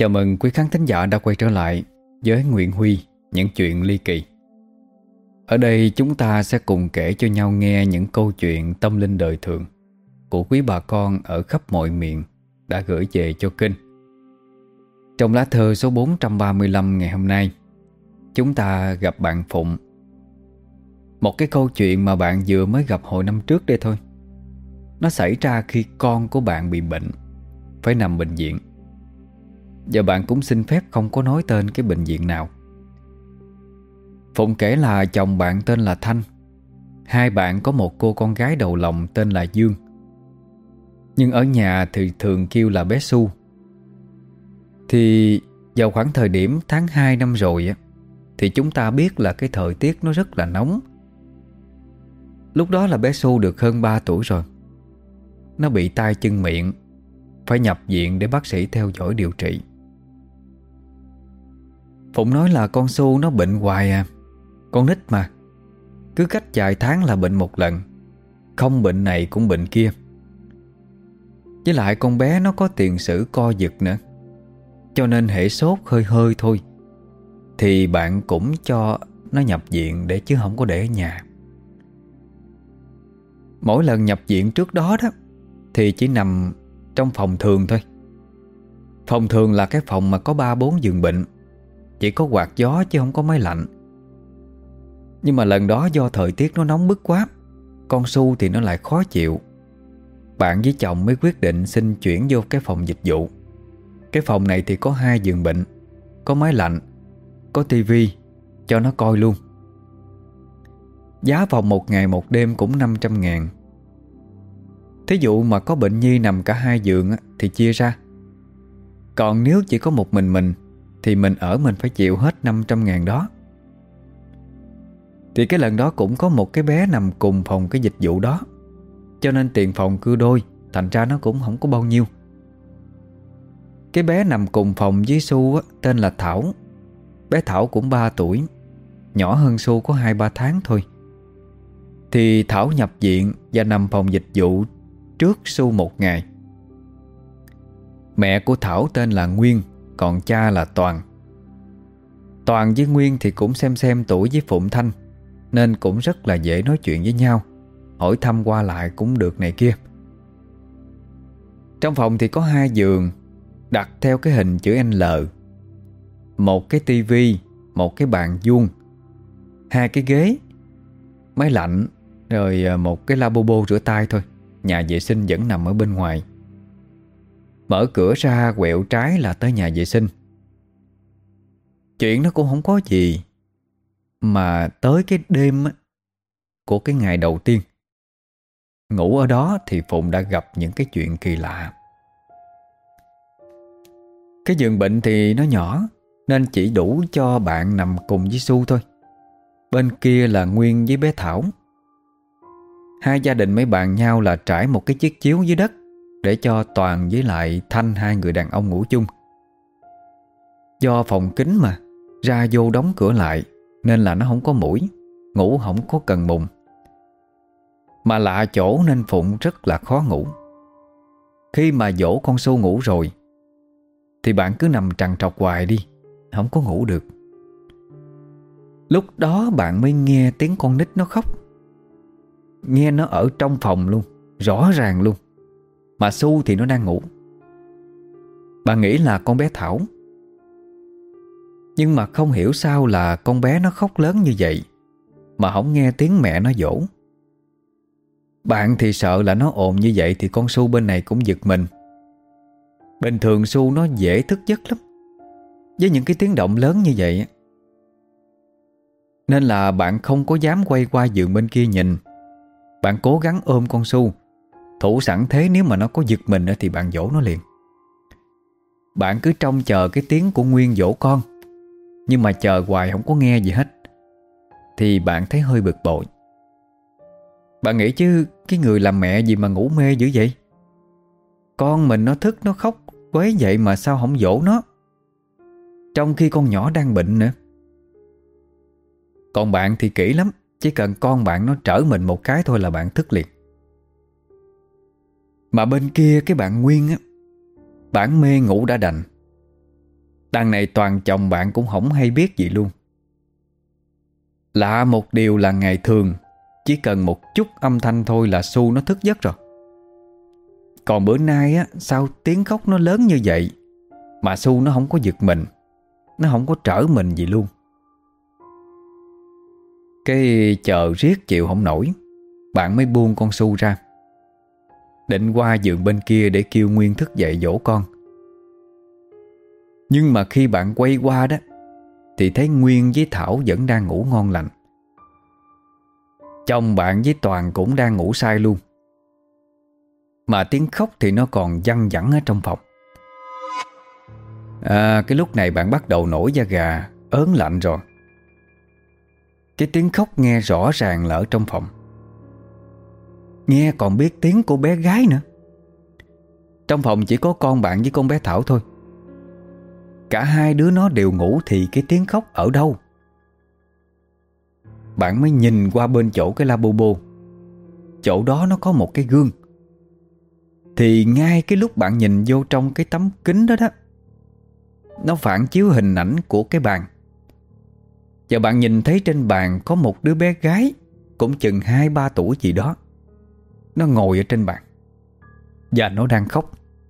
Chào mừng quý khán thính giả đã quay trở lại với Nguyễn Huy, những chuyện ly kỳ. Ở đây chúng ta sẽ cùng kể cho nhau nghe những câu chuyện tâm linh đời thường của quý bà con ở khắp mọi miền đã gửi về cho kênh. Trong lá thơ số 435 ngày hôm nay, chúng ta gặp bạn Phụng. Một cái câu chuyện mà bạn vừa mới gặp hồi năm trước đây thôi. Nó xảy ra khi con của bạn bị bệnh, phải nằm bệnh viện. Và bạn cũng xin phép không có nói tên cái bệnh viện nào. Phụng kể là chồng bạn tên là Thanh. Hai bạn có một cô con gái đầu lòng tên là Dương. Nhưng ở nhà thì thường kêu là bé Su. Thì vào khoảng thời điểm tháng 2 năm rồi á, thì chúng ta biết là cái thời tiết nó rất là nóng. Lúc đó là bé Su được hơn 3 tuổi rồi. Nó bị tay chân miệng, phải nhập viện để bác sĩ theo dõi điều trị. Phụng nói là con Su nó bệnh hoài à. Con nít mà, cứ cách vài tháng là bệnh một lần, không bệnh này cũng bệnh kia. Với lại con bé nó có tiền sử co giật nữa, cho nên hễ sốt hơi hơi thôi thì bạn cũng cho nó nhập viện để chứ không có để ở nhà. Mỗi lần nhập viện trước đó thì chỉ nằm trong phòng thường thôi. Phòng thường là cái phòng mà có 3-4 giường bệnh, chỉ có quạt gió chứ không có máy lạnh. Nhưng mà lần đó do thời tiết nó nóng bức quá, con Su thì nó lại khó chịu. Bạn với chồng mới quyết định xin chuyển vô cái phòng dịch vụ. Cái phòng này thì có 2 giường bệnh, có máy lạnh, có tivi, cho nó coi luôn. Giá phòng 1 ngày 1 đêm cũng 500.000. Thí dụ mà có bệnh nhi nằm cả 2 giường thì chia ra. Còn nếu chỉ có một mình thì mình phải chịu hết 500.000 đó. Thì cái lần đó cũng có một cái bé nằm cùng phòng cái dịch vụ đó, cho nên tiền phòng cưa đôi, thành ra nó cũng không có bao nhiêu. Cái bé nằm cùng phòng với Su tên là Thảo. Bé Thảo cũng 3 tuổi, nhỏ hơn Su có 2-3 tháng thôi. Thì Thảo nhập viện và nằm phòng dịch vụ trước Su 1 ngày. Mẹ của Thảo tên là Nguyên, còn cha là Toàn. Toàn với Nguyên thì cũng xem tuổi với Phụng Thanh, nên cũng rất là dễ nói chuyện với nhau, hỏi thăm qua lại cũng được này kia. Trong phòng thì có 2 giường đặt theo cái hình chữ L, một cái tivi, một cái bàn vuông, 2 cái ghế, máy lạnh, rồi một cái lavabo rửa tay thôi. Nhà vệ sinh vẫn nằm ở bên ngoài. Mở cửa ra quẹo trái là tới nhà vệ sinh. Chuyện nó cũng không có gì. Mà tới cái đêm của cái ngày đầu tiên ngủ ở đó thì Phụng đã gặp những cái chuyện kỳ lạ. Cái giường bệnh thì nó nhỏ, nên chỉ đủ cho bạn nằm cùng với Su thôi. Bên kia là Nguyên với bé Thảo. Hai gia đình mới bàn nhau là trải một cái chiếc chiếu dưới đất để cho Toàn với lại Thanh, 2 người đàn ông ngủ chung. Do phòng kín mà, ra vô đóng cửa lại, nên là nó không có muỗi, ngủ không có cần mùng. Mà lạ chỗ nên Phụng rất là khó ngủ. Khi mà dỗ con Su ngủ rồi thì bạn cứ nằm trằn trọc hoài đi, không có ngủ được. Lúc đó bạn mới nghe tiếng con nít nó khóc. Nghe nó ở trong phòng luôn, rõ ràng luôn. Mà Su thì nó đang ngủ. Bạn nghĩ là con bé Thảo. Nhưng mà không hiểu sao là con bé nó khóc lớn như vậy mà không nghe tiếng mẹ nó dỗ. Bạn thì sợ là nó ồn như vậy thì con Su bên này cũng giật mình. Bình thường Su nó dễ thức giấc lắm với những cái tiếng động lớn như vậy. Nên là bạn không có dám quay qua giường bên kia nhìn. Bạn cố gắng ôm con Su, thủ sẵn thế nếu mà nó có giật mình thì bạn dỗ nó liền. Bạn cứ trông chờ cái tiếng của Nguyên dỗ con, nhưng mà chờ hoài không có nghe gì hết. Thì bạn thấy hơi bực bội. Bạn nghĩ chứ cái người làm mẹ gì mà ngủ mê dữ vậy? Con mình nó thức nó khóc quấy vậy mà sao không dỗ nó, trong khi con nhỏ đang bệnh nữa. Còn bạn thì kỹ lắm, chỉ cần con bạn nó trở mình một cái thôi là bạn thức liền. Mà bên kia cái bạn Nguyên á, bạn mê ngủ đã đành, Đằng này Toàn chồng bạn cũng không hay biết gì luôn. Lạ một điều là ngày thường chỉ cần một chút âm thanh thôi là Su nó thức giấc rồi. Còn bữa nay á, sao tiếng khóc nó lớn như vậy mà Su nó không có giật mình, nó không có trở mình gì luôn. Cái chờ riết chịu không nổi, bạn mới buông con Su ra, định qua giường bên kia để kêu Nguyên thức dậy dỗ con. Nhưng mà khi bạn quay qua đó thì thấy Nguyên với Thảo vẫn đang ngủ ngon lành. Chồng bạn với Toàn cũng đang ngủ say luôn, mà tiếng khóc thì nó còn văng vẳng ở trong phòng. Cái lúc này bạn bắt đầu nổi da gà, ớn lạnh rồi. Cái tiếng khóc nghe rõ ràng là ở trong phòng, nghe còn biết tiếng cô bé gái nữa. Trong phòng chỉ có con bạn với con bé Thảo thôi. Cả hai đứa nó đều ngủ thì cái tiếng khóc ở đâu? Bạn mới nhìn qua bên chỗ cái lavabo. Chỗ đó nó có một cái gương. Thì ngay cái lúc bạn nhìn vô trong cái tấm kính đó đó, nó phản chiếu hình ảnh của cái bàn. Và bạn nhìn thấy trên bàn có một đứa bé gái cũng chừng 2-3 tuổi gì đó. Nó ngồi ở trên bàn và nó đang khóc.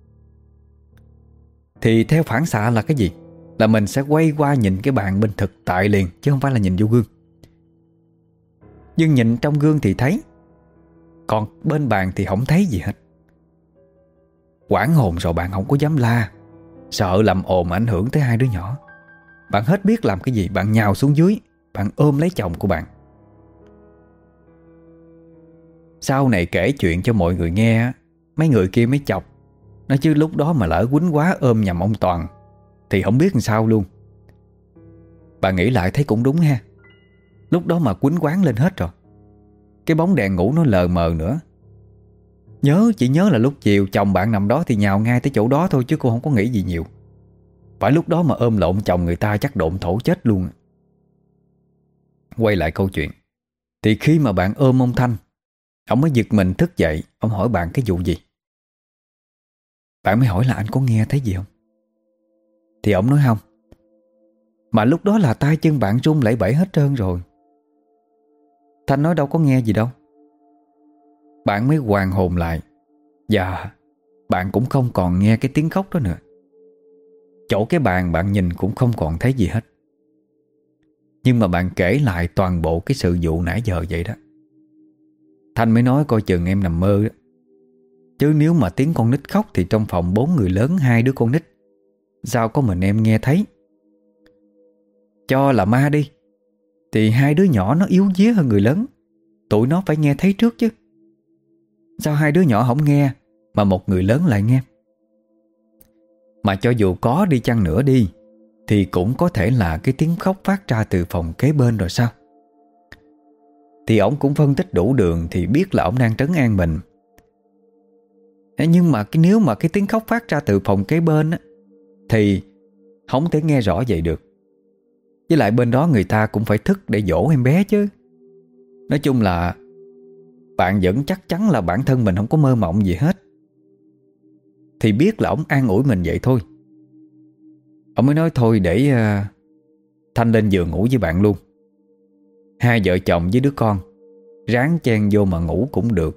Thì theo phản xạ là cái gì? Là mình sẽ quay qua nhìn cái bàn bên thực tại liền, chứ không phải là nhìn vô gương. Nhưng nhìn trong gương thì thấy, còn bên bàn thì không thấy gì hết. Hoảng hồn rồi bạn không có dám la, sợ làm ồn ảnh hưởng tới hai đứa nhỏ. Bạn hết biết làm cái gì, bạn nhào xuống dưới, bạn ôm lấy chồng của bạn. Sau này kể chuyện cho mọi người nghe, mấy người kia mới chọc nó, chứ lúc đó mà lỡ quýnh quá ôm nhầm ông Toàn thì không biết làm sao luôn. Bạn nghĩ lại thấy cũng đúng ha. Lúc đó mà quýnh quán lên hết rồi. Cái bóng đèn ngủ nó lờ mờ nữa. Chỉ nhớ là lúc chiều chồng bạn nằm đó thì nhào ngay tới chỗ đó thôi, chứ cô không có nghĩ gì nhiều. Phải lúc đó mà ôm lộn chồng người ta chắc độn thổ chết luôn. Quay lại câu chuyện, thì khi mà bạn ôm ông Thanh, ông mới giật mình thức dậy. Ông hỏi bạn cái vụ gì. Bạn mới hỏi là anh có nghe thấy gì không. Thì ông nói không. Mà lúc đó là tay chân bạn run lẩy bẩy hết trơn rồi. Thanh nói đâu có nghe gì đâu. Bạn mới hoàn hồn lại. Và bạn cũng không còn nghe cái tiếng khóc đó nữa. Chỗ cái bàn bạn nhìn cũng không còn thấy gì hết. Nhưng mà bạn kể lại toàn bộ cái sự vụ nãy giờ vậy đó. Thanh mới nói coi chừng em nằm mơ đó. Chứ nếu mà tiếng con nít khóc thì trong phòng 4 người lớn 2 đứa con nít, sao có mình em nghe thấy. Cho là ma đi, thì 2 đứa nhỏ nó yếu vía hơn người lớn, tụi nó phải nghe thấy trước chứ. Sao 2 đứa nhỏ không nghe mà một người lớn lại nghe? Mà cho dù có đi chăng nữa đi, thì cũng có thể là cái tiếng khóc phát ra từ phòng kế bên rồi sao. Thì ổng cũng phân tích đủ đường thì biết là ổng đang trấn an mình. Nhưng mà nếu mà cái tiếng khóc phát ra từ phòng kế bên á, thì không thể nghe rõ vậy được. Với lại bên đó người ta cũng phải thức để dỗ em bé chứ. Nói chung là bạn vẫn chắc chắn là bản thân mình không có mơ mộng gì hết. Thì biết là ổng an ủi mình vậy thôi. Ông mới nói thôi để Thanh lên giường ngủ với bạn luôn. 2 vợ chồng với đứa con ráng chen vô mà ngủ cũng được.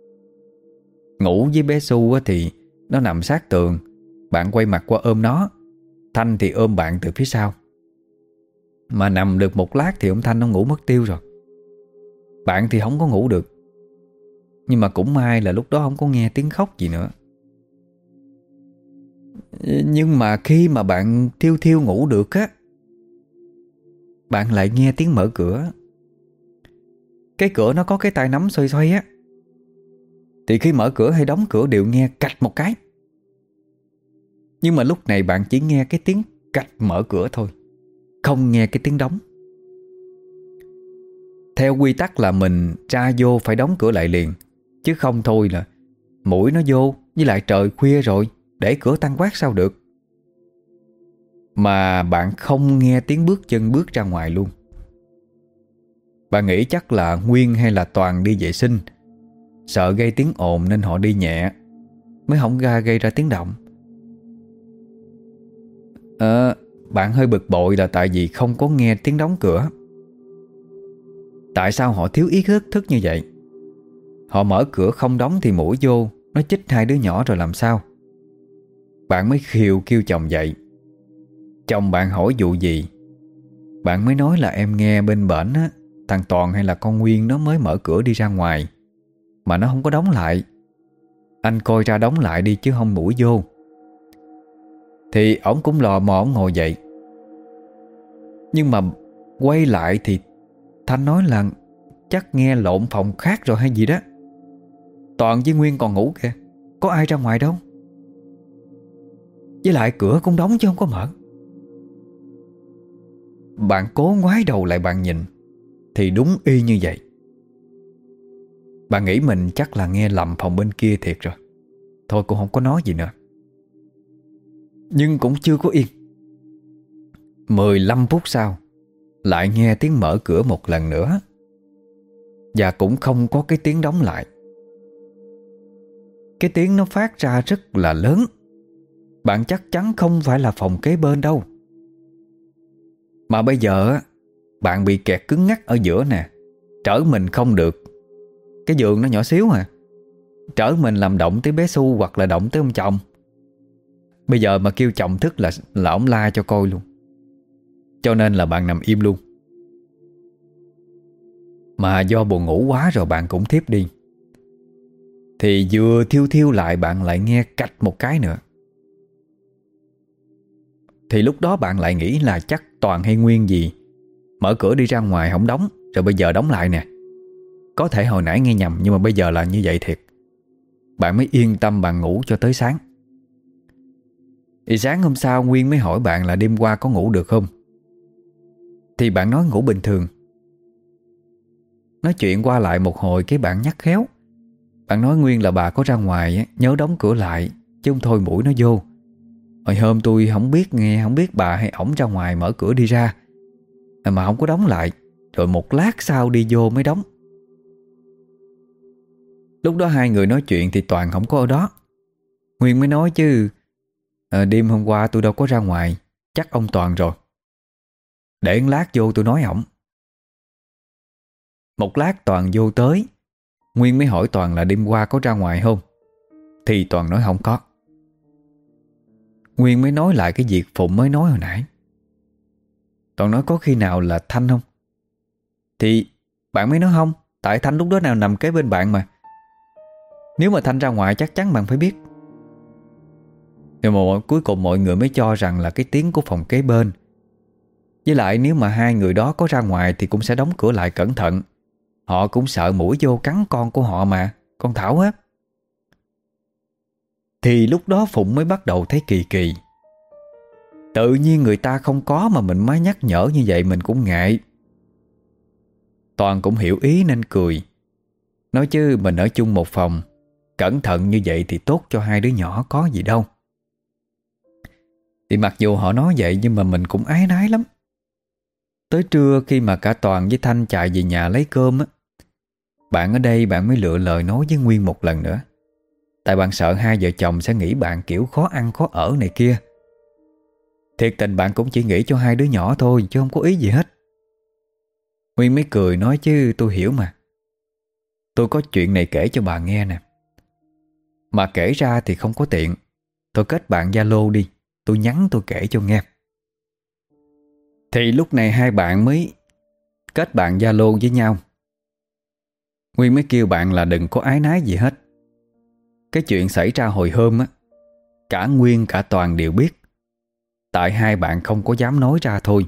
Ngủ với bé Su thì nó nằm sát tường, bạn quay mặt qua ôm nó. Thanh thì ôm bạn từ phía sau. Mà nằm được một lát thì ông Thanh nó ngủ mất tiêu rồi. Bạn thì không có ngủ được. Nhưng mà cũng may là lúc đó không có nghe tiếng khóc gì nữa. Nhưng mà khi mà bạn thiêu thiêu ngủ được á, bạn lại nghe tiếng mở cửa. Cái cửa nó có cái tay nắm xoay xoay á. Thì khi mở cửa hay đóng cửa đều nghe cạch một cái. Nhưng mà lúc này bạn chỉ nghe cái tiếng cạch mở cửa thôi, không nghe cái tiếng đóng. Theo quy tắc là mình ra vô phải đóng cửa lại liền, chứ không thôi là muỗi nó vô. Với lại trời khuya rồi, để cửa tăng quát sao được. Mà bạn không nghe tiếng bước chân bước ra ngoài luôn. Bạn nghĩ chắc là Nguyên hay là Toàn đi vệ sinh, sợ gây tiếng ồn nên họ đi nhẹ, mới không gây ra tiếng động. bạn hơi bực bội là tại vì không có nghe tiếng đóng cửa. Tại sao họ thiếu ý thức như vậy? Họ mở cửa không đóng thì muỗi vô, nó chích hai đứa nhỏ rồi làm sao? Bạn mới khiều kêu chồng dậy. Chồng bạn hỏi vụ gì, bạn mới nói là em nghe bên bển á, thằng Toàn hay là con Nguyên nó mới mở cửa đi ra ngoài mà nó không có đóng lại. Anh coi ra đóng lại đi chứ không muỗi vô. Thì ổng cũng lò mò ổng ngồi dậy. Nhưng mà quay lại thì Thanh nói là chắc nghe lộn phòng khác rồi hay gì đó. Toàn với Nguyên còn ngủ kìa, có ai ra ngoài đâu. Với lại cửa cũng đóng chứ không có mở. Bạn cố ngoái đầu lại bạn nhìn thì đúng y như vậy. Bạn nghĩ mình chắc là nghe lầm phòng bên kia thiệt rồi, thôi cũng không có nói gì nữa. Nhưng cũng chưa có yên. 15 phút sau lại nghe tiếng mở cửa một lần nữa, và cũng không có cái tiếng đóng lại. Cái tiếng nó phát ra rất là lớn. Bạn chắc chắn không phải là phòng kế bên đâu. Mà bây giờ bạn bị kẹt cứng ngắc ở giữa nè, trở mình không được. Cái giường nó nhỏ xíu à, trở mình làm động tới bé Su hoặc là động tới ông chồng. Bây giờ mà kêu chồng thức là ông la cho coi luôn. Cho nên là bạn nằm im luôn. Mà do buồn ngủ quá rồi bạn cũng thiếp đi. Thì vừa thiêu thiêu lại bạn lại nghe cạch một cái nữa. Thì lúc đó bạn lại nghĩ là chắc Toàn hay Nguyên gì mở cửa đi ra ngoài không đóng, rồi bây giờ đóng lại nè. Có thể hồi nãy nghe nhầm, nhưng mà bây giờ là như vậy thiệt. Bạn mới yên tâm bạn ngủ cho tới sáng. Thì sáng hôm sau Nguyên mới hỏi bạn là đêm qua có ngủ được không. Thì bạn nói ngủ bình thường. Nói chuyện qua lại một hồi cái bạn nhắc khéo. Bạn nói Nguyên là bà có ra ngoài nhớ đóng cửa lại, chứ không thôi mũi nó vô. Hồi hôm tôi không biết nghe, không biết bà hay ổng ra ngoài mở cửa đi ra mà không có đóng lại, rồi một lát sau đi vô mới đóng. Lúc đó hai người nói chuyện thì Toàn không có ở đó. Nguyên mới nói chứ đêm hôm qua tôi đâu có ra ngoài, chắc ông Toàn rồi. Để một lát vô tôi nói ổng. Một lát Toàn vô tới. Nguyên mới hỏi Toàn là đêm qua có ra ngoài không. Thì Toàn nói không có. Nguyên mới nói lại cái việc Phụng mới nói hồi nãy. Toàn nói có khi nào là Thanh không. Thì bạn mới nói không, tại Thanh lúc đó nào nằm kế bên bạn mà. Nếu mà Thanh ra ngoài chắc chắn bạn phải biết. Nhưng mà cuối cùng mọi người mới cho rằng là cái tiếng của phòng kế bên. Với lại nếu mà hai người đó có ra ngoài thì cũng sẽ đóng cửa lại cẩn thận. Họ cũng sợ muỗi vô cắn con của họ mà, con Thảo á. Thì lúc đó Phụng mới bắt đầu thấy kỳ kỳ. Tự nhiên người ta không có mà mình mới nhắc nhở như vậy mình cũng ngại. Toàn cũng hiểu ý nên cười. Nói chứ mình ở chung một phòng, cẩn thận như vậy thì tốt cho hai đứa nhỏ có gì đâu. Thì mặc dù họ nói vậy nhưng mà mình cũng áy náy lắm. Tới trưa khi mà cả Toàn với Thanh chạy về nhà lấy cơm á, bạn ở đây bạn mới lựa lời nói với Nguyên một lần nữa. Tại bạn sợ hai vợ chồng sẽ nghĩ bạn kiểu khó ăn khó ở này kia. Thiệt tình bạn cũng chỉ nghĩ cho hai đứa nhỏ thôi, chứ không có ý gì hết. Nguyên mới cười nói chứ tôi hiểu mà. Tôi có chuyện này kể cho bà nghe nè. Mà kể ra thì không có tiện. Tôi kết bạn Zalo đi, tôi nhắn tôi kể cho nghe. Thì lúc này hai bạn mới kết bạn Zalo với nhau. Nguyên mới kêu bạn là đừng có áy náy gì hết. Cái chuyện xảy ra hồi hôm á, cả Nguyên cả Toàn đều biết. Tại hai bạn không có dám nói ra thôi.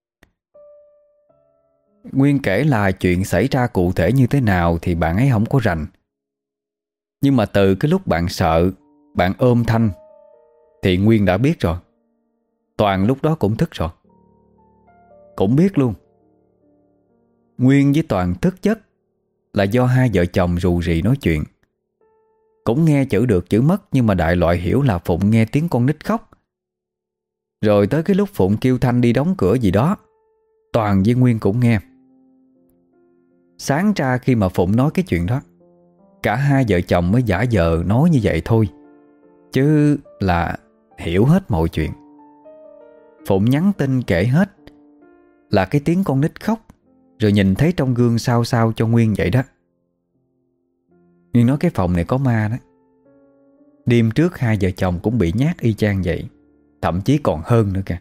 Nguyên kể là chuyện xảy ra cụ thể như thế nào thì bạn ấy không có rành. Nhưng mà từ cái lúc bạn sợ, bạn ôm Thanh thì Nguyên đã biết rồi. Toàn lúc đó cũng thức rồi, cũng biết luôn. Nguyên với Toàn thức giấc là do hai vợ chồng rù rì nói chuyện. Cũng nghe chữ được chữ mất, nhưng mà đại loại hiểu là Phụng nghe tiếng con nít khóc. Rồi tới cái lúc Phụng kêu Thanh đi đóng cửa gì đó, Toàn với Nguyên cũng nghe. Sáng ra khi mà Phụng nói cái chuyện đó, cả hai vợ chồng mới giả vờ nói như vậy thôi, chứ là hiểu hết mọi chuyện. Phụng nhắn tin kể hết là cái tiếng con nít khóc, rồi nhìn thấy trong gương sao sao cho Nguyên vậy đó. Nguyên nói cái phòng này có ma đó. Đêm trước hai vợ chồng cũng bị nhát y chang vậy, thậm chí còn hơn nữa kìa.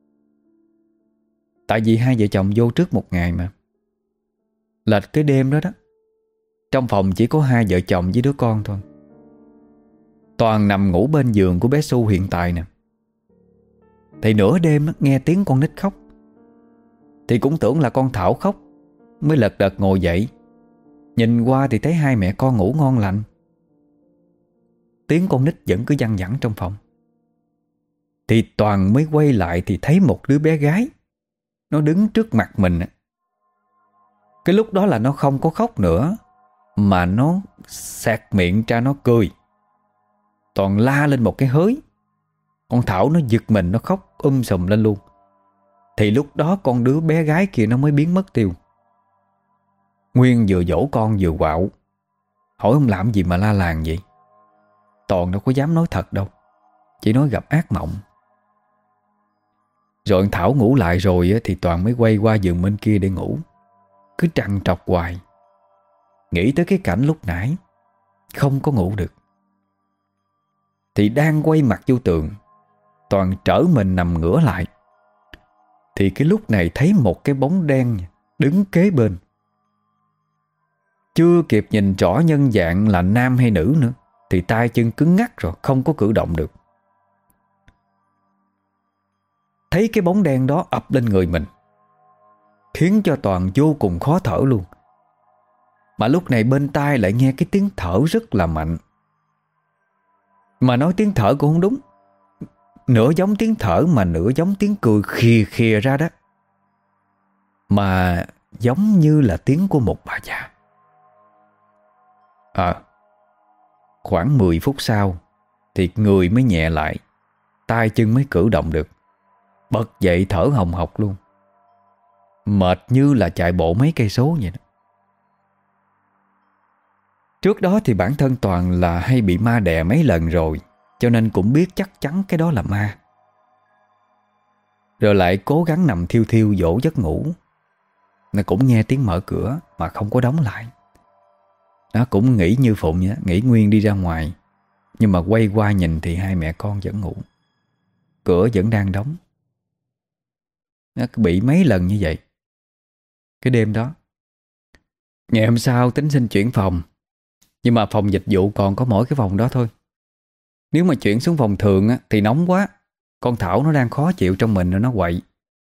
Tại vì hai vợ chồng vô trước một ngày mà. Lệch cái đêm đó đó, trong phòng chỉ có hai vợ chồng với đứa con thôi. Toàn nằm ngủ bên giường của bé Su hiện tại nè. Thì nửa đêm đó, nghe tiếng con nít khóc, thì cũng tưởng là con Thảo khóc, mới lật đật ngồi dậy. Nhìn qua thì thấy hai mẹ con ngủ ngon lành. Tiếng con nít vẫn cứ văng vẳng trong phòng. Thì Toàn mới quay lại thì thấy một đứa bé gái, nó đứng trước mặt mình. Cái lúc đó là nó không có khóc nữa, mà nó xẹt miệng ra nó cười. Toàn la lên một cái hới. Con Thảo nó giật mình, nó khóc sùm lên luôn. Thì lúc đó con đứa bé gái kia nó mới biến mất tiêu. Nguyên vừa dỗ con vừa quạo, hỏi ông làm gì mà la làng vậy. Toàn đâu có dám nói thật đâu, chỉ nói gặp ác mộng. Rồi con Thảo ngủ lại rồi thì Toàn mới quay qua giường bên kia để ngủ. Cứ trằn trọc hoài, nghĩ tới cái cảnh lúc nãy, không có ngủ được. Thì đang quay mặt vô tường, Toàn trở mình nằm ngửa lại. Thì cái lúc này thấy một cái bóng đen đứng kế bên. Chưa kịp nhìn rõ nhân dạng là nam hay nữ nữa, thì tay chân cứng ngắc rồi, không có cử động được. Thấy cái bóng đen đó ập lên người mình, khiến cho Toàn vô cùng khó thở luôn. Mà lúc này bên tai lại nghe cái tiếng thở rất là mạnh. Mà nói tiếng thở cũng không đúng, nửa giống tiếng thở mà nửa giống tiếng cười khìa khìa ra đó. Mà giống như là tiếng của một bà già. Khoảng 10 phút sau thì người mới nhẹ lại, tay chân mới cử động được. Bật dậy thở hồng hộc luôn, mệt như là chạy bộ mấy cây số vậy đó. Trước đó thì bản thân Toàn là hay bị ma đè mấy lần rồi, cho nên cũng biết chắc chắn cái đó là ma. Rồi lại cố gắng nằm thiêu thiêu dỗ giấc ngủ. Nó cũng nghe tiếng mở cửa mà không có đóng lại. Nó cũng nghĩ như Phụng vậy, nghĩ Nguyên đi ra ngoài. Nhưng mà quay qua nhìn thì hai mẹ con vẫn ngủ, cửa vẫn đang đóng. Nó bị mấy lần như vậy. Cái đêm đó, ngày hôm sau tính xin chuyển phòng, nhưng mà phòng dịch vụ còn có mỗi cái phòng đó thôi. Nếu mà chuyển xuống phòng thường thì nóng quá. Con Thảo nó đang khó chịu trong mình rồi nó quậy.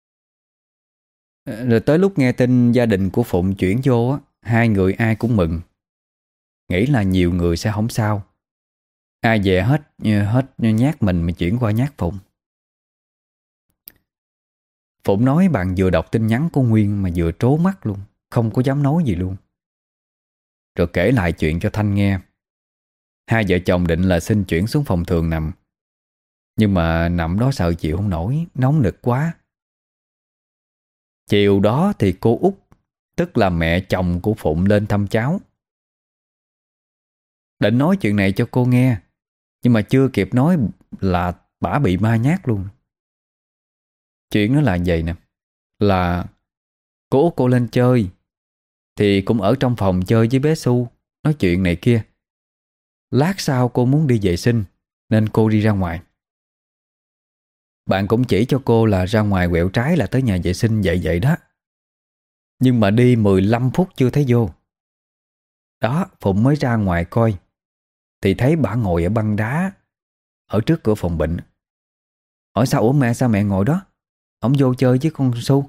Rồi tới lúc nghe tin gia đình của Phụng chuyển vô hai người ai cũng mừng, nghĩ là nhiều người sẽ không sao. Ai về hết nhát mình mà chuyển qua nhát Phụng. Phụng nói bạn vừa đọc tin nhắn của Nguyên mà vừa trố mắt luôn, không có dám nói gì luôn. Rồi kể lại chuyện cho Thanh nghe. Hai vợ chồng định là xin chuyển xuống phòng thường nằm, nhưng mà nằm đó sợ chịu không nổi, nóng nực quá. Chiều đó thì cô Út, tức là mẹ chồng của Phụng, lên thăm cháu. Định nói chuyện này cho cô nghe, nhưng mà chưa kịp nói là bả bị ma nhát luôn. Chuyện nó là vậy nè, là cô Út cô lên chơi, thì cũng ở trong phòng chơi với bé Su, nói chuyện này kia. Lát sau cô muốn đi vệ sinh nên cô đi ra ngoài. Bạn cũng chỉ cho cô là ra ngoài quẹo trái là tới nhà vệ sinh vậy đó. Nhưng mà đi 15 phút chưa thấy vô. Đó, Phụng mới ra ngoài coi, thì thấy bả ngồi ở băng đá ở trước cửa phòng bệnh. Hỏi sao mẹ, sao mẹ ngồi đó, không vô chơi với con Su?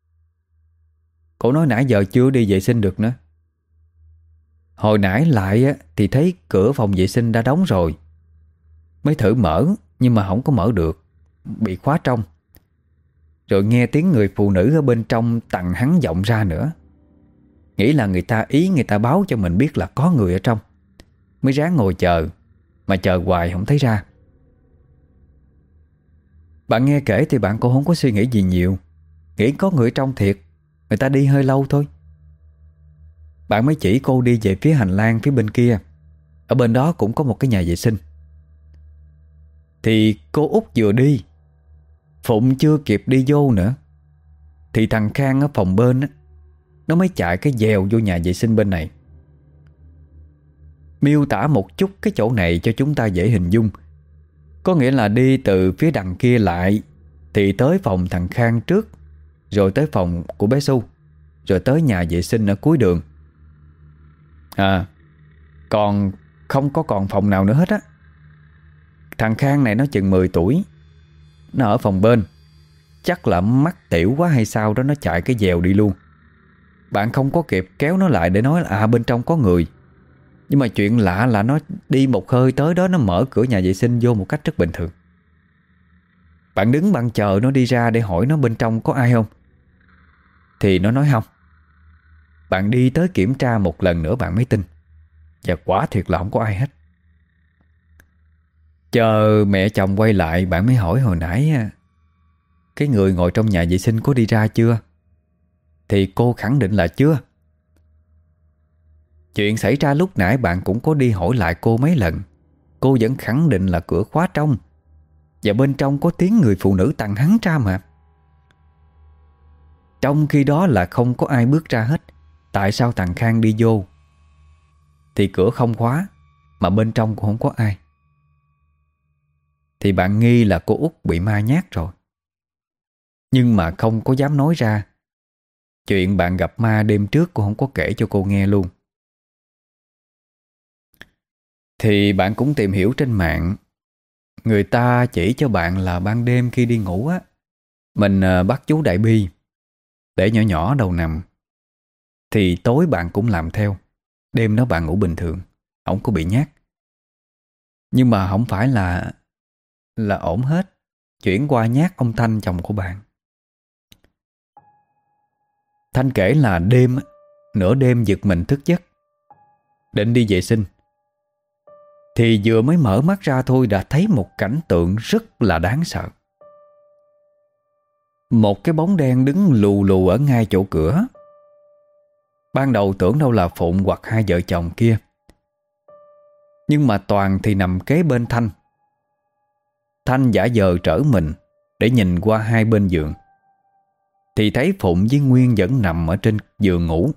Cô nói nãy giờ chưa đi vệ sinh được nữa. Hồi nãy lại thì thấy cửa phòng vệ sinh đã đóng rồi, mới thử mở nhưng mà không có mở được, bị khóa trong. Rồi nghe tiếng người phụ nữ ở bên trong tằng hắn giọng ra nữa. Nghĩ là người ta báo cho mình biết là có người ở trong, mới ráng ngồi chờ, mà chờ hoài không thấy ra. Bạn nghe kể thì bạn cũng không có suy nghĩ gì nhiều, nghĩ có người ở trong thiệt, người ta đi hơi lâu thôi. Bạn mới chỉ cô đi về phía hành lang phía bên kia. Ở bên đó cũng có một cái nhà vệ sinh. Thì cô Út vừa đi, Phụng chưa kịp đi vô nữa thì thằng Khang ở phòng bên á, nó mới chạy cái dèo vô nhà vệ sinh bên này. Miêu tả một chút cái chỗ này cho chúng ta dễ hình dung. Có nghĩa là đi từ phía đằng kia lại thì tới phòng thằng Khang trước, rồi tới phòng của bé Su, rồi tới nhà vệ sinh ở cuối đường. Còn không có còn phòng nào nữa hết á. Thằng Khang này nó chừng 10 tuổi, nó ở phòng bên. Chắc là mắc tiểu quá hay sao đó, nó chạy cái dèo đi luôn. Bạn không có kịp kéo nó lại để nói là bên trong có người. Nhưng mà chuyện lạ là nó đi một hơi tới đó, nó mở cửa nhà vệ sinh vô một cách rất bình thường. Bạn đứng bạn chờ nó đi ra để hỏi nó bên trong có ai không, thì nó nói không. Bạn đi tới kiểm tra một lần nữa bạn mới tin. Và quả thiệt là không có ai hết. Chờ mẹ chồng quay lại, bạn mới hỏi hồi nãy cái người ngồi trong nhà vệ sinh có đi ra chưa, thì cô khẳng định là chưa. Chuyện xảy ra lúc nãy bạn cũng có đi hỏi lại cô mấy lần. Cô vẫn khẳng định là cửa khóa trong, và bên trong có tiếng người phụ nữ tằng hắng ra mà. Trong khi đó là không có ai bước ra hết. Tại sao thằng Khang đi vô thì cửa không khóa, mà bên trong cũng không có ai? Thì bạn nghi là cô Út bị ma nhát rồi. Nhưng mà không có dám nói ra. Chuyện bạn gặp ma đêm trước cô không có kể cho cô nghe luôn. Thì bạn cũng tìm hiểu trên mạng. Người ta chỉ cho bạn là ban đêm khi đi ngủ á, mình bắt chú Đại Bi để nhỏ nhỏ đầu nằm, thì tối bạn cũng làm theo. Đêm đó bạn ngủ bình thường, không có bị nhát. Nhưng mà không phải là ổn hết. Chuyển qua nhát ông Thanh, chồng của bạn. Thanh kể là đêm, nửa đêm giật mình thức giấc, định đi vệ sinh, thì vừa mới mở mắt ra thôi đã thấy một cảnh tượng rất là đáng sợ. Một cái bóng đen đứng lù lù ở ngay chỗ cửa. Ban đầu tưởng đâu là Phụng hoặc hai vợ chồng kia, nhưng mà Toàn thì nằm kế bên Thanh. Thanh giả vờ trở mình để nhìn qua hai bên giường, thì thấy Phụng với Nguyên vẫn nằm ở trên giường ngủ.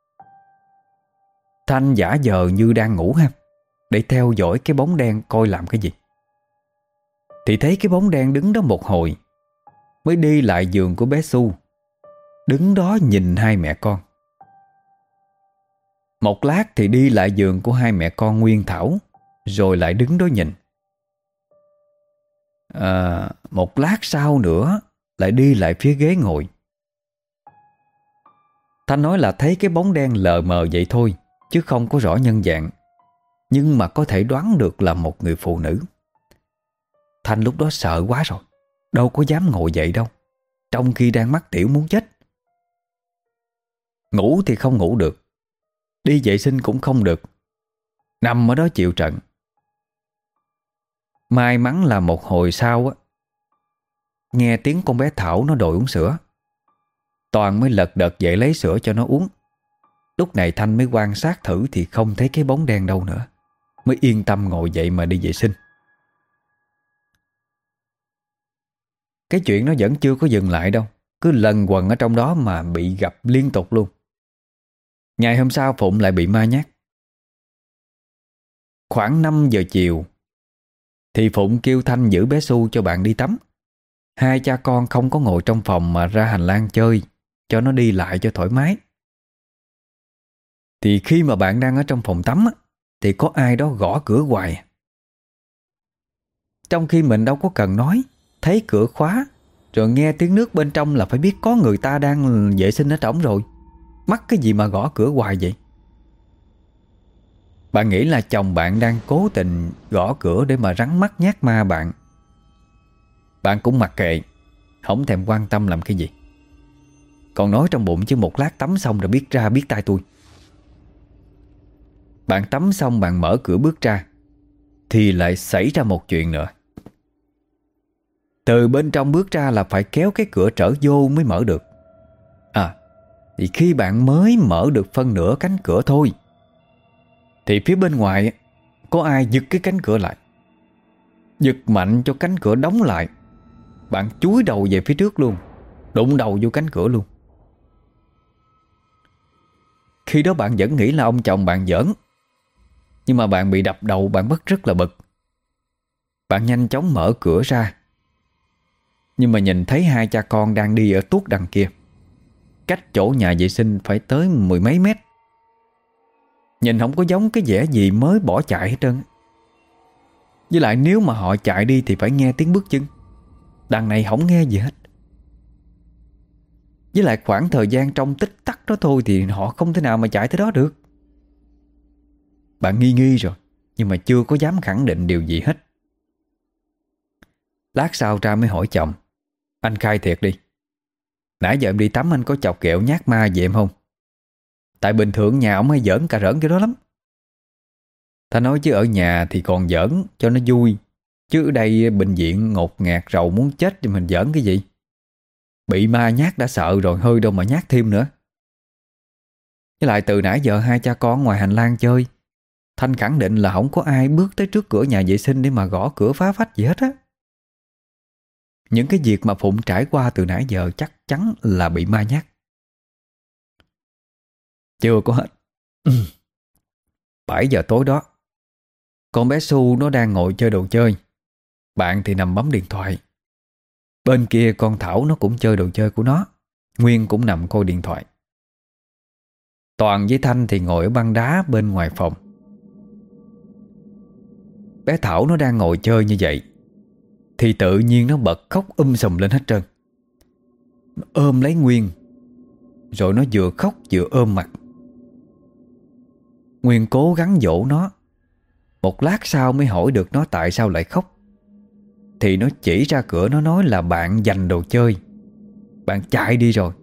Thanh giả vờ như đang ngủ ha, để theo dõi cái bóng đen coi làm cái gì. Thì thấy cái bóng đen đứng đó một hồi, mới đi lại giường của bé Su, đứng đó nhìn hai mẹ con. Một lát thì đi lại giường của hai mẹ con Nguyên Thảo, rồi lại đứng đó nhìn. Một lát sau nữa lại đi lại phía ghế ngồi. Thanh nói là thấy cái bóng đen lờ mờ vậy thôi, chứ không có rõ nhân dạng, nhưng mà có thể đoán được là một người phụ nữ. Thanh lúc đó sợ quá rồi, đâu có dám ngồi dậy đâu, trong khi đang mắc tiểu muốn chết. Ngủ thì không ngủ được, đi vệ sinh cũng không được, nằm ở đó chịu trận. May mắn là một hồi sau á, nghe tiếng con bé Thảo nó đòi uống sữa. Toàn mới lật đật dậy lấy sữa cho nó uống. Lúc này Thanh mới quan sát thử thì không thấy cái bóng đen đâu nữa, mới yên tâm ngồi dậy mà đi vệ sinh. Cái chuyện nó vẫn chưa có dừng lại đâu, cứ lần quần ở trong đó mà bị gặp liên tục luôn. Ngày hôm sau Phụng lại bị ma nhát. Khoảng 5 giờ chiều thì Phụng kêu Thanh giữ bé Su cho bạn đi tắm. Hai cha con không có ngồi trong phòng mà ra hành lang chơi, cho nó đi lại cho thoải mái. Thì khi mà bạn đang ở trong phòng tắm á, thì có ai đó gõ cửa hoài. Trong khi mình đâu có cần nói, thấy cửa khóa rồi nghe tiếng nước bên trong là phải biết có người ta đang vệ sinh ở trỏng rồi. Mắc cái gì mà gõ cửa hoài vậy? Bạn nghĩ là chồng bạn đang cố tình gõ cửa để mà rắn mắt nhát ma bạn. Bạn cũng mặc kệ, không thèm quan tâm làm cái gì. Còn nói trong bụng chứ một lát tắm xong rồi biết ra biết tay tôi. Bạn tắm xong bạn mở cửa bước ra, thì lại xảy ra một chuyện nữa. Từ bên trong bước ra là phải kéo cái cửa trở vô mới mở được. Thì khi bạn mới mở được phân nửa cánh cửa thôi, thì phía bên ngoài có ai giật cái cánh cửa lại, giật mạnh cho cánh cửa đóng lại. Bạn chúi đầu về phía trước luôn, đụng đầu vô cánh cửa luôn. Khi đó bạn vẫn nghĩ là ông chồng bạn giỡn, nhưng mà bạn bị đập đầu, bạn bất rất là bực. Bạn nhanh chóng mở cửa ra, nhưng mà nhìn thấy hai cha con đang đi ở tuốt đằng kia, cách chỗ nhà vệ sinh phải tới mười mấy mét. Nhìn không có giống cái vẻ gì mới bỏ chạy hết trơn. Với lại nếu mà họ chạy đi thì phải nghe tiếng bước chân. Đằng này không nghe gì hết. Với lại khoảng thời gian trong tích tắc đó thôi thì họ không thể nào mà chạy tới đó được. Bạn nghi nghi rồi, nhưng mà chưa có dám khẳng định điều gì hết. Lát sau ra mới hỏi chồng: anh khai thiệt đi, nãy giờ em đi tắm anh có chọc ghẹo nhát ma gì em không? Tại bình thường nhà ông hay giỡn cà rỡn cái đó lắm. Ta nói chứ ở nhà thì còn giỡn cho nó vui, chứ ở đây bệnh viện ngột ngạt rầu muốn chết thì mình giỡn cái gì. Bị ma nhát đã sợ rồi, hơi đâu mà nhát thêm nữa. Với lại từ nãy giờ hai cha con ngoài hành lang chơi, Thanh khẳng định là không có ai bước tới trước cửa nhà vệ sinh để mà gõ cửa phá phách gì hết á. Những cái việc mà Phụng trải qua từ nãy giờ chắc chắn là bị ma nhát. Chưa có hết. 7 giờ tối đó, con bé Su nó đang ngồi chơi đồ chơi, bạn thì nằm bấm điện thoại. Bên kia con Thảo nó cũng chơi đồ chơi của nó, Nguyên cũng nằm coi điện thoại. Toàn với Thanh thì ngồi ở băng đá bên ngoài phòng. Bé Thảo nó đang ngồi chơi như vậy thì tự nhiên nó bật khóc sùm lên hết trơn. Nó ôm lấy Nguyên, rồi nó vừa khóc vừa ôm mặt. Nguyên cố gắng dỗ nó. Một lát sau mới hỏi được nó tại sao lại khóc. Thì nó chỉ ra cửa, nó nói là bạn giành đồ chơi, bạn chạy đi rồi.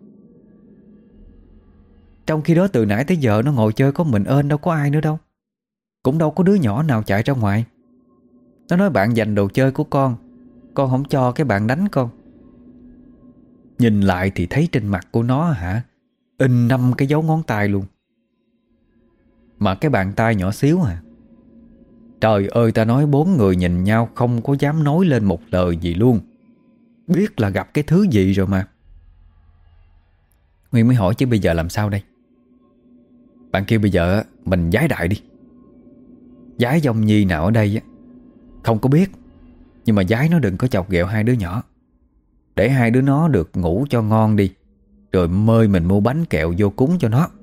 Trong khi đó từ nãy tới giờ nó ngồi chơi có mình ơn, đâu có ai nữa đâu. Cũng đâu có đứa nhỏ nào chạy ra ngoài. Nó nói bạn giành đồ chơi của con không cho cái bạn đánh con. Nhìn lại thì thấy trên mặt của nó in 5 cái dấu ngón tay luôn. Mà cái bàn tay nhỏ xíu Trời ơi, ta nói 4 người nhìn nhau không có dám nói lên một lời gì luôn. Biết là gặp cái thứ gì rồi mà. Nguyên mới hỏi chứ bây giờ làm sao đây? Bạn kêu bây giờ mình giái đại đi. Giái dòng nhi nào ở đây không có biết, nhưng mà giái nó đừng có chọc ghẹo hai đứa nhỏ, để hai đứa nó được ngủ cho ngon đi, rồi mời mình mua bánh kẹo vô cúng cho nó.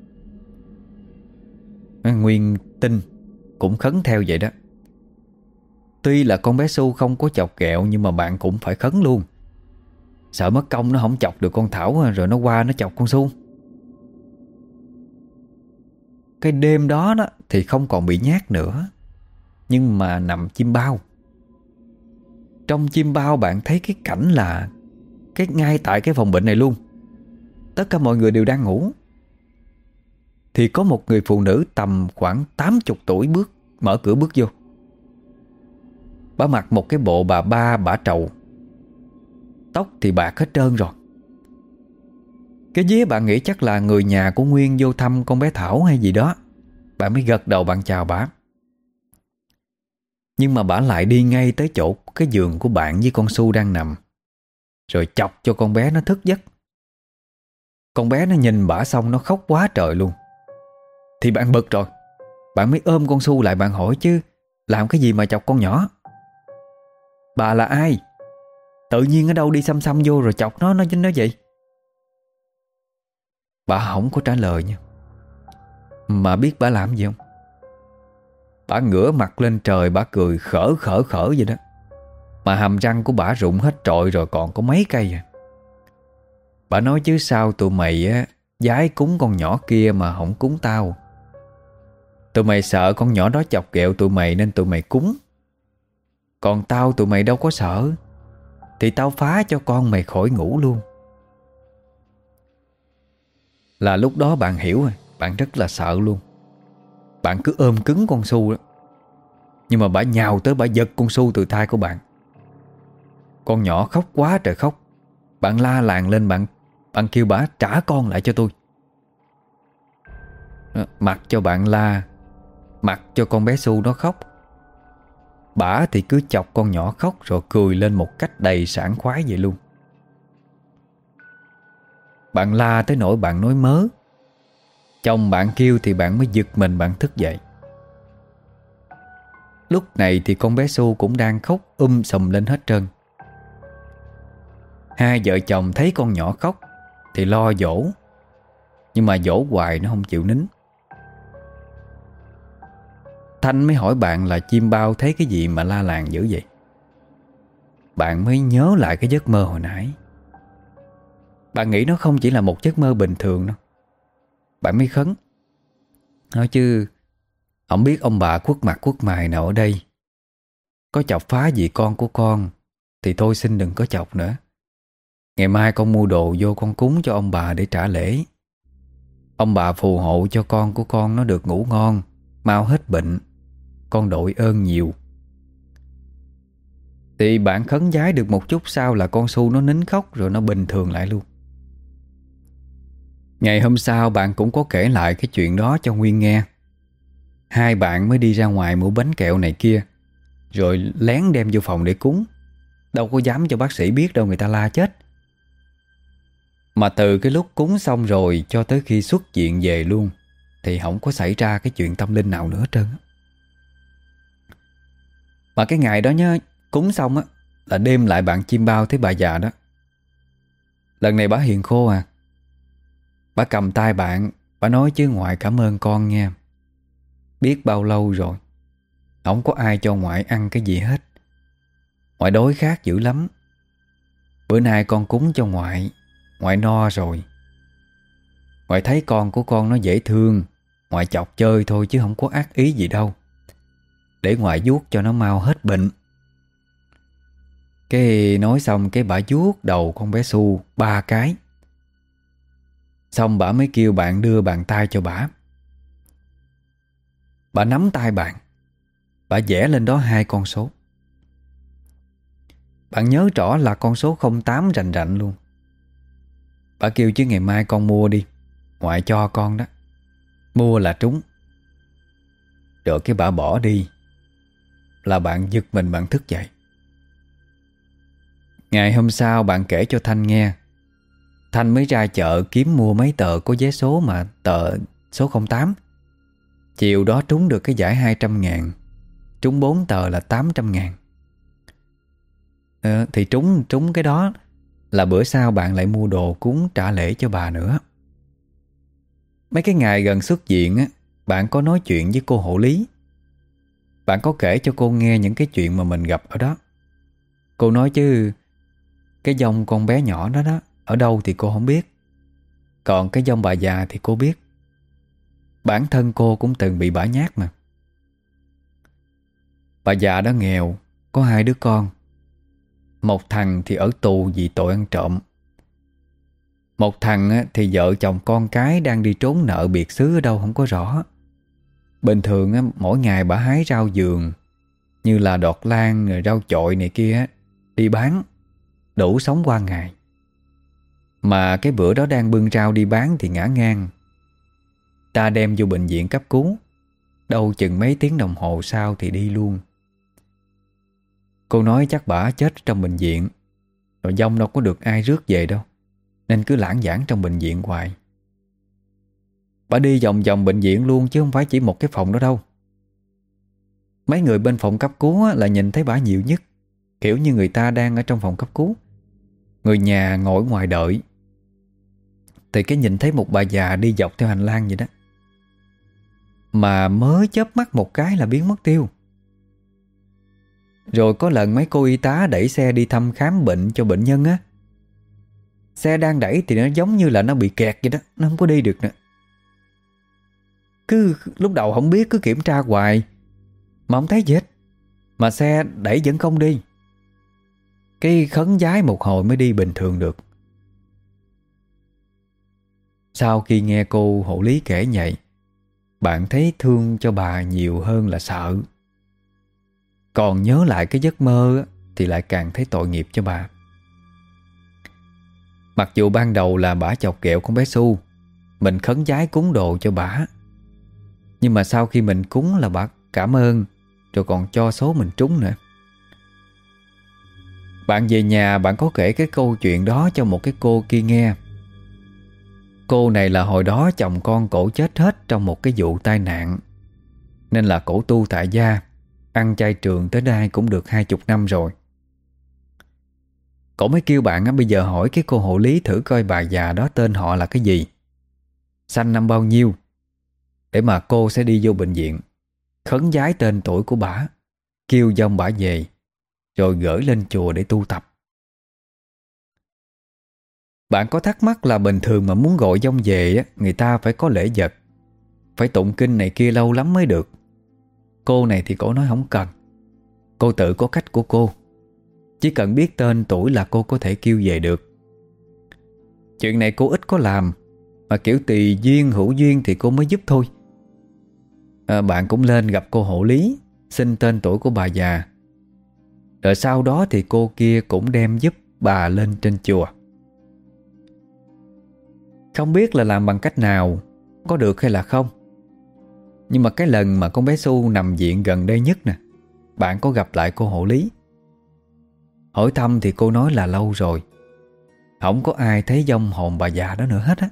Nguyên tin, cũng khấn theo vậy đó. Tuy là con bé Su không có chọc ghẹo, nhưng mà bạn cũng phải khấn luôn. Sợ mất công nó không chọc được con Thảo, rồi nó qua nó chọc con Su. Cái đêm đó thì không còn bị nhát nữa, nhưng mà nằm chim bao. Trong chim bao bạn thấy cái cảnh là ngay tại cái phòng bệnh này luôn, tất cả mọi người đều đang ngủ, thì có một người phụ nữ tầm khoảng 80 tuổi mở cửa bước vô. Bà mặc một cái bộ bà ba bả trầu, tóc thì bạc hết trơn rồi. Cái vía bạn nghĩ chắc là người nhà của Nguyên vô thăm con bé Thảo hay gì đó. Bạn mới gật đầu bạn chào bả. Nhưng mà bả lại đi ngay tới chỗ cái giường của bạn với con Su đang nằm, rồi chọc cho con bé nó thức giấc. Con bé nó nhìn bả xong nó khóc quá trời luôn. Thì bạn bực rồi, bạn mới ôm con Su lại, bạn hỏi chứ làm cái gì mà chọc con nhỏ? Bà là ai? Tự nhiên ở đâu đi xăm xăm vô rồi chọc nó vậy? Bà không có trả lời nha. Mà biết bà làm gì không? Bà ngửa mặt lên trời, bà cười khở khở khở vậy đó. Mà hàm răng của bà rụng hết trọi rồi, còn có mấy cây à. Bà nói chứ sao tụi mày vái cúng con nhỏ kia mà không cúng tao? Tụi mày sợ con nhỏ đó chọc ghẹo tụi mày nên tụi mày cúng. Còn tao tụi mày đâu có sợ, thì tao phá cho con mày khỏi ngủ luôn. Là lúc đó bạn hiểu rồi, bạn rất là sợ luôn. Bạn cứ ôm cứng con Su đó. Nhưng mà bà nhào tới, bà giật con Su từ tay của bạn. Con nhỏ khóc quá trời khóc. Bạn la làng lên, bạn kêu bà trả con lại cho tôi. Mặc cho bạn la, mặc cho con bé Su nó khóc. bả thì cứ chọc con nhỏ khóc rồi cười lên một cách đầy sảng khoái vậy luôn. Bạn la tới nỗi bạn nói mớ. Chồng bạn kêu thì bạn mới giật mình, bạn thức dậy. Lúc này thì con bé Su cũng đang khóc sùm lên hết trơn. Hai vợ chồng thấy con nhỏ khóc thì lo dỗ, nhưng mà dỗ hoài nó không chịu nín. Thanh mới hỏi bạn là chim bao thấy cái gì mà la làng dữ vậy. Bạn mới nhớ lại cái giấc mơ hồi nãy. Bạn nghĩ nó không chỉ là một giấc mơ bình thường đâu. Bạn mới khấn, nói chứ không biết ông bà khuất mặt khuất mày nào ở đây có chọc phá gì con của con thì thôi xin đừng có chọc nữa. Ngày mai con mua đồ vô con cúng cho ông bà để trả lễ. Ông bà phù hộ cho con của con nó được ngủ ngon, mau hết bệnh. Con đội ơn nhiều. Thì bạn khấn vái được một chút sau là con Su nó nín khóc rồi nó bình thường lại luôn. Ngày hôm sau bạn cũng có kể lại cái chuyện đó cho Nguyên nghe. Hai bạn mới đi ra ngoài mua bánh kẹo này kia, rồi lén đem vô phòng để cúng. Đâu có dám cho bác sĩ biết đâu, người ta la chết. Mà từ cái lúc cúng xong rồi cho tới khi xuất viện về luôn thì không có xảy ra cái chuyện tâm linh nào nữa hết trơn. Mà cái ngày đó nhá, cúng xong á là đêm lại bạn chim bao thấy bà già đó. Lần này bà hiền khô à. Bà cầm tay bạn, bà nói chứ ngoại cảm ơn con nha. Biết bao lâu rồi không có ai cho ngoại ăn cái gì hết. Ngoại đói khát dữ lắm. Bữa nay con cúng cho ngoại, ngoại no rồi. Ngoại thấy con của con nó dễ thương, ngoại chọc chơi thôi chứ không có ác ý gì đâu. Để ngoại vuốt cho nó mau hết bệnh. Cái nói xong cái bả vuốt đầu con bé Su 3 cái. Xong bả mới kêu bạn đưa bàn tay cho bả. Bả nắm tay bạn, bả vẽ lên đó 2 con số. Bạn nhớ rõ là con số 08 rành rành luôn. Bả kêu chứ ngày mai con mua đi, ngoại cho con đó. Mua là trúng. Rồi cái bả bỏ đi là bạn giật mình, bạn thức dậy. Ngày hôm sau bạn kể cho Thanh nghe. Thanh mới ra chợ kiếm mua mấy tờ có vé số, mà tờ số 08. Chiều đó trúng được cái giải 200.000. Trúng 4 tờ là 800.000. Thì trúng cái đó là bữa sau bạn lại mua đồ cúng trả lễ cho bà nữa. Mấy cái ngày gần xuất viện á, bạn có nói chuyện với cô hộ lý. Bạn có kể cho cô nghe những cái chuyện mà mình gặp ở đó. Cô nói chứ cái dông con bé nhỏ đó đó ở đâu thì cô không biết. Còn cái dông bà già thì cô biết. Bản thân cô cũng từng bị bả nhát mà. Bà già đó nghèo, có 2 đứa con. Một thằng thì ở tù vì tội ăn trộm. Một thằng thì vợ chồng con cái đang đi trốn nợ biệt xứ ở đâu không có rõ. Bình thường mỗi ngày bả hái rau vườn như là đọt lan, rau chọi này kia đi bán, đủ sống qua ngày. Mà cái bữa đó đang bưng rau đi bán thì ngã ngang. Ta đem vô bệnh viện cấp cứu. Đâu chừng mấy tiếng đồng hồ sau thì đi luôn. Cô nói chắc bả chết trong bệnh viện, rồi dông đâu có được ai rước về đâu, nên cứ lãng vãng trong bệnh viện hoài. Bả đi vòng vòng bệnh viện luôn chứ không phải chỉ một cái phòng đó đâu. Mấy người bên phòng cấp cứu là nhìn thấy bả nhiều nhất. Kiểu như người ta đang ở trong phòng cấp cứu, người nhà ngồi ngoài đợi, thì cái nhìn thấy một bà già đi dọc theo hành lang vậy đó. Mà mới chớp mắt một cái là biến mất tiêu. Rồi có lần mấy cô y tá đẩy xe đi thăm khám bệnh cho bệnh nhân á. Xe đang đẩy thì nó giống như là nó bị kẹt vậy đó, nó không có đi được nữa. Cứ lúc đầu không biết, cứ kiểm tra hoài mà không thấy gì hết, mà xe đẩy vẫn không đi. Cái khấn vái một hồi mới đi bình thường được. Sau khi nghe cô hộ lý kể vậy, bạn thấy thương cho bà nhiều hơn là sợ. Còn nhớ lại cái giấc mơ thì lại càng thấy tội nghiệp cho bà. Mặc dù ban đầu là bả chọc ghẹo con bé Su, mình khấn vái cúng đồ cho bả, nhưng mà sau khi mình cúng là bả cảm ơn, rồi còn cho số mình trúng nữa. Bạn về nhà bạn có kể cái câu chuyện đó cho một cái cô kia nghe. Cô này là hồi đó chồng con cổ chết hết trong một cái vụ tai nạn, nên là cổ tu tại gia, ăn chay trường tới nay cũng được 20 năm rồi. Cổ mới kêu bạn bây giờ hỏi cái cô hộ lý thử coi bà già đó tên họ là cái gì, sanh năm bao nhiêu, để mà cô sẽ đi vô bệnh viện khấn vái tên tuổi của bả, kêu dông bả về, rồi gửi lên chùa để tu tập. Bạn có thắc mắc là bình thường mà muốn gọi dông về á, người ta phải có lễ vật, phải tụng kinh này kia lâu lắm mới được. Cô này thì cổ nói không cần, cô tự có cách của cô, chỉ cần biết tên tuổi là cô có thể kêu về được. Chuyện này cô ít có làm, mà kiểu tùy duyên hữu duyên thì cô mới giúp thôi. Bạn cũng lên gặp cô hộ lý, xin tên tuổi của bà già, rồi sau đó thì cô kia cũng đem giúp bà lên trên chùa. Không biết là làm bằng cách nào, có được hay là không, nhưng mà cái lần mà con bé Su nằm viện gần đây nhất nè, bạn có gặp lại cô hộ lý. Hỏi thăm thì cô nói là lâu rồi không có ai thấy vong hồn bà già đó nữa hết á.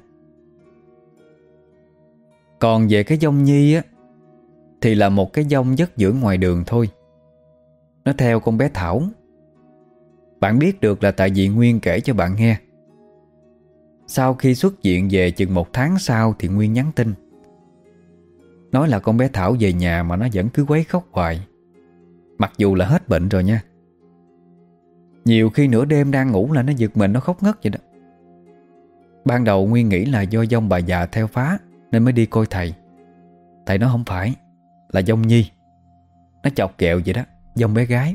Còn về cái vong Nhi á, thì là một cái vong dất dưỡng ngoài đường thôi. Nó theo con bé Thảo. Bạn biết được là tại vì Nguyên kể cho bạn nghe. Sau khi xuất viện về chừng 1 tháng sau thì Nguyên nhắn tin, nói là con bé Thảo về nhà mà nó vẫn cứ quấy khóc hoài, mặc dù là hết bệnh rồi nha. Nhiều khi nửa đêm đang ngủ là nó giật mình, nó khóc ngất vậy đó. Ban đầu Nguyên nghĩ là do vong bà già theo phá nên mới đi coi thầy. Thầy nói không phải, là vong Nhi. Nó chọc ghẹo vậy đó, vong bé gái.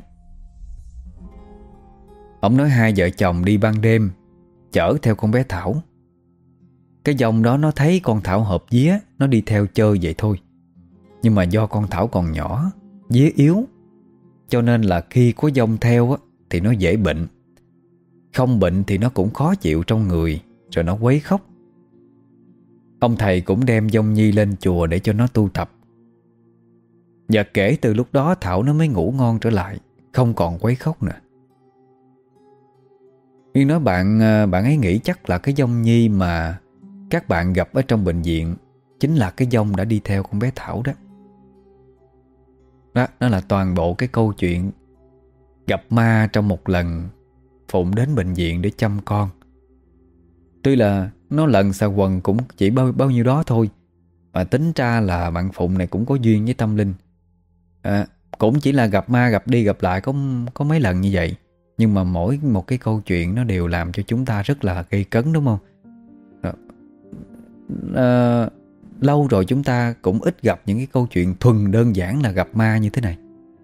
Ông nói hai vợ chồng đi ban đêm chở theo con bé Thảo. Cái vong đó nó thấy con Thảo hợp vía, nó đi theo chơi vậy thôi. Nhưng mà do con Thảo còn nhỏ, vía yếu, cho nên là khi có vong theo á, thì nó dễ bệnh. Không bệnh thì nó cũng khó chịu trong người, rồi nó quấy khóc. Ông thầy cũng đem vong Nhi lên chùa để cho nó tu tập. Và kể từ lúc đó Thảo nó mới ngủ ngon trở lại, không còn quấy khóc nữa. Nhưng nói bạn ấy nghĩ chắc là cái vong Nhi mà các bạn gặp ở trong bệnh viện chính là cái vong đã đi theo con bé Thảo đó. Đó, nó là toàn bộ cái câu chuyện gặp ma trong một lần Phụng đến bệnh viện để chăm con. Tuy là nó lần xà quần cũng chỉ bao nhiêu đó thôi, mà tính ra là bạn Phụng này cũng có duyên với tâm linh. Cũng chỉ là gặp ma gặp đi gặp lại có mấy lần như vậy. Nhưng mà mỗi một cái câu chuyện nó đều làm cho chúng ta rất là gây cấn, đúng không? Lâu rồi chúng ta cũng ít gặp những cái câu chuyện thuần đơn giản là gặp ma như thế này.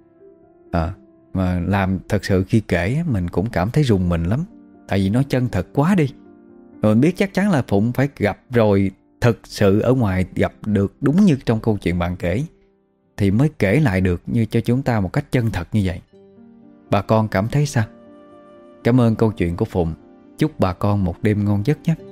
Mà làm thật sự khi kể mình cũng cảm thấy rùng mình lắm. Tại vì nó chân thật quá đi. Rồi mình biết chắc chắn là Phụng phải gặp rồi, thực sự ở ngoài gặp được đúng như trong câu chuyện bạn kể, thì mới kể lại được như cho chúng ta một cách chân thật như vậy. Bà con cảm thấy sao? Cảm ơn câu chuyện của Phụng. Chúc bà con một đêm ngon giấc nhé.